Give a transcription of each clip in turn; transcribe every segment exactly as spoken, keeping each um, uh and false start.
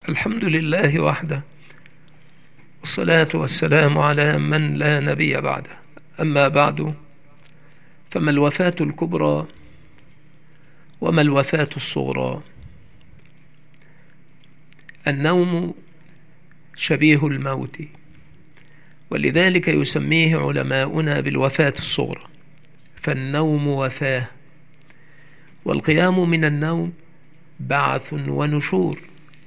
الحمد لله وحده، والصلاة والسلام على من لا نبي بعده. أما بعد، فما الوفاة الكبرى وما الوفاة الصغرى؟ النوم شبيه الموت، ولذلك يسميه علماؤنا بالوفاة الصغرى، فالنوم وفاة، والقيام من النوم بعث ونشور،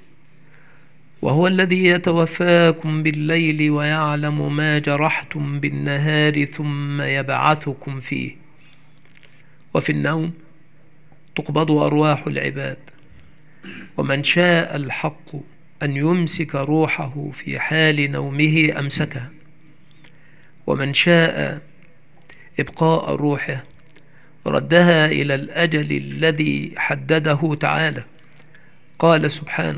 وهو الذي يتوفاكم بالليل ويعلم ما جرحتم بالنهار ثم يبعثكم فيه. وفي النوم تقبض أرواح العباد، ومن شاء الحق أن يمسك روحه في حال نومه أمسكها، ومن شاء إبقاء روحه ردها إلى الأجل الذي حدده تعالى. قال سبحانه: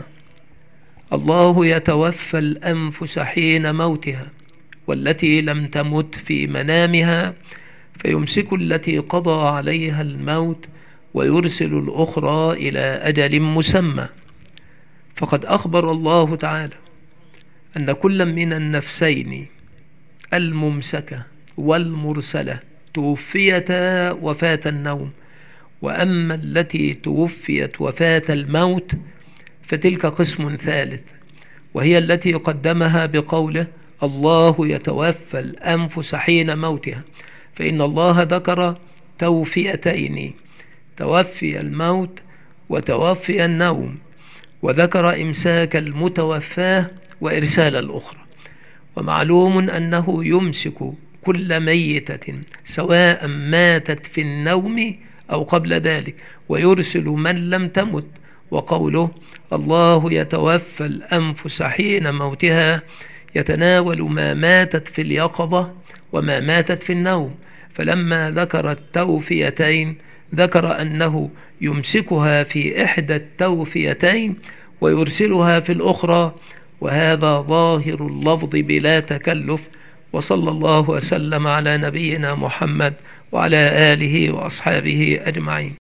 الله يتوفى الأنفس حين موتها والتي لم تمت في منامها فيمسك التي قضى عليها الموت ويرسل الأخرى إلى أجل مسمى. فقد أخبر الله تعالى أن كل من النفسين الممسكة والمرسلة توفيتا وفاة النوم، وأما التي توفيت وفاة الموت فتلك قسم ثالث، وهي التي قدمها بقوله: الله يتوفى الأنفس حين موتها، فإن الله ذكر توفيتين، توفي الموت وتوفي النوم، وذكر إمساك المتوفاه وإرسال الأخرى. ومعلوم أنه يمسك كل ميتة سواء ماتت في النوم أو قبل ذلك، ويرسل من لم تمت. وقوله الله يتوفى الأنفس حين موتها يتناول ما ماتت في اليقظة وما ماتت في النوم، فلما ذكر التوفيتين ذكر أنه يمسكها في إحدى التوفيتين ويرسلها في الأخرى، وهذا ظاهر اللفظ بلا تكلف. وصلى الله وسلم على نبينا محمد وعلى آله وأصحابه أجمعين.